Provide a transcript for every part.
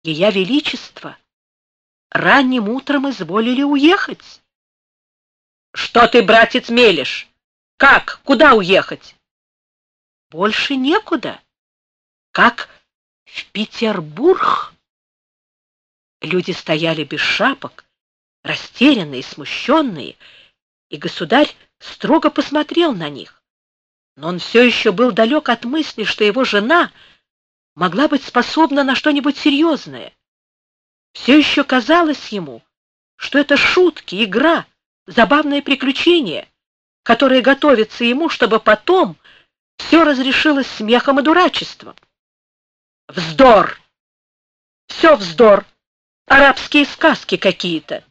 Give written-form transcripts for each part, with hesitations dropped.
Ея Величество ранним утром изволили уехать. Что ты, братец, мелешь? Как? Куда уехать? Больше некуда. Как в Петербург. Люди стояли без шапок, растерянные, смущенные, и государь строго посмотрел на них. Но он все еще был далек от мысли, что его жена могла быть способна на что-нибудь серьезное. Все еще казалось ему, что это шутки, игра, забавное приключение, которое готовится ему, чтобы потом все разрешилось смехом и дурачеством. Вздор! Все вздор! Арабские сказки какие-то!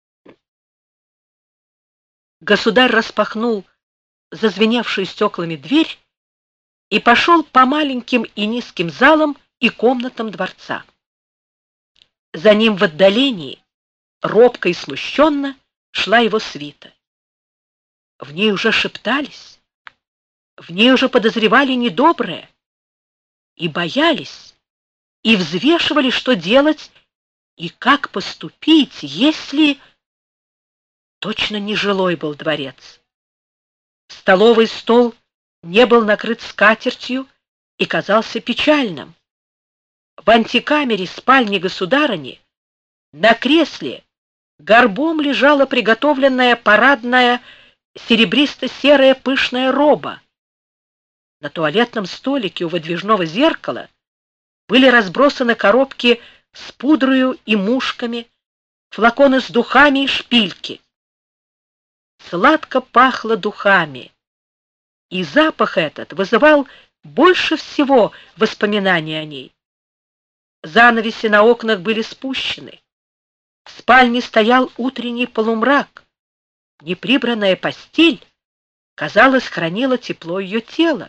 Государь распахнул зазвеневшую стеклами дверь и пошел по маленьким и низким залам и комнатам дворца. За ним в отдалении, робко и смущенно, шла его свита. В ней уже шептались, в ней уже подозревали недоброе, и боялись, и взвешивали, что делать и как поступить, если... Точно нежилой был дворец. Столовый стол не был накрыт скатертью и казался печальным. В антикамере спальни государыни на кресле горбом лежала приготовленная парадная серебристо-серая пышная роба. На туалетном столике у выдвижного зеркала были разбросаны коробки с пудрою и мушками, флаконы с духами и шпильки. Сладко пахло духами, и запах этот вызывал больше всего воспоминаний о ней. Занавеси на окнах были спущены. В спальне стоял утренний полумрак. Неприбранная постель, казалось, хранила тепло ее тела.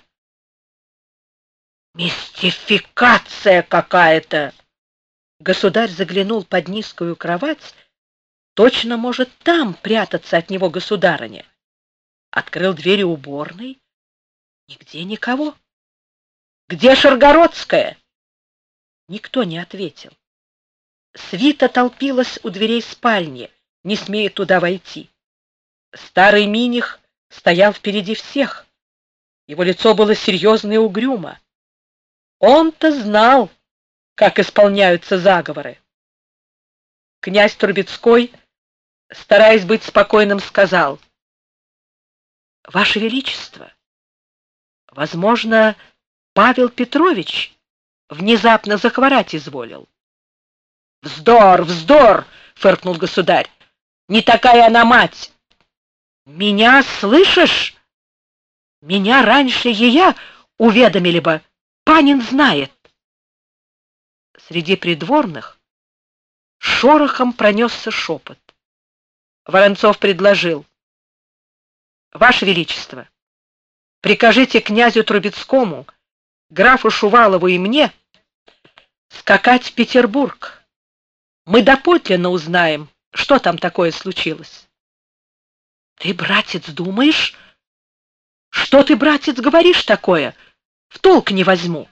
Мистификация какая-то! Государь заглянул под низкую кровать. Точно может там прятаться от него государыня. Открыл двери уборной. Нигде никого. Где Шаргородская? Никто не ответил. Свита толпилась у дверей спальни, не смея туда войти. Старый Миних стоял впереди всех. Его лицо было серьезно и угрюмо. Он-то знал, как исполняются заговоры. Князь Трубецкой, стараясь быть спокойным, сказал: «Ваше Величество, возможно, Павел Петрович внезапно захворать изволил». «Вздор, вздор!» — фыркнул государь. «Не такая она мать!» «Меня слышишь? Меня раньше ея уведомили бы. Панин знает». Среди придворных шорохом пронесся шепот. Воронцов предложил: «Ваше Величество, прикажите князю Трубецкому, графу Шувалову и мне скакать в Петербург. Мы доподлинно узнаем, что там такое случилось». «Ты, братец, думаешь? Что ты, братец, говоришь такое? В толк не возьму».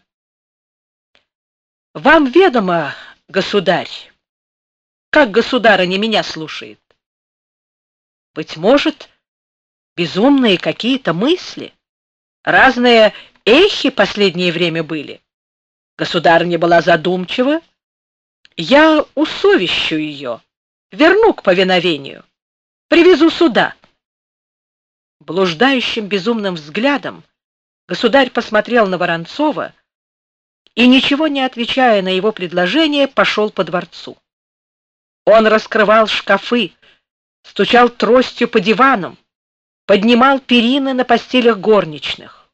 «Вам ведомо, государь, как государыня меня слушает? Быть может, безумные какие-то мысли, разные эхи последнее время были. Государыня была задумчива. Я усовещу ее, верну к повиновению, привезу сюда». Блуждающим безумным взглядом государь посмотрел на Воронцова и, ничего не отвечая на его предложение, пошел по дворцу. Он раскрывал шкафы, стучал тростью по диванам, поднимал перины на постелях горничных.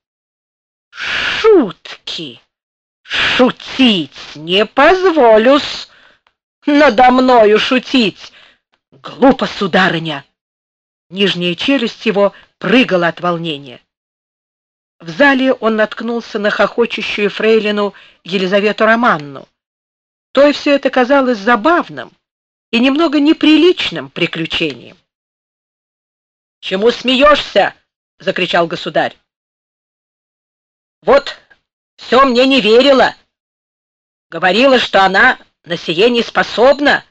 «Шутки! Шутить не позволю-с! Надо мною шутить! Глупо, сударыня!» Нижняя челюсть его прыгала от волнения. В зале он наткнулся на хохочущую фрейлину Елизавету Романну. Той все это казалось забавным и немного неприличным приключением. «Чему смеешься?» — закричал государь. «Вот все мне не верила. Говорила, что она на сие не способна,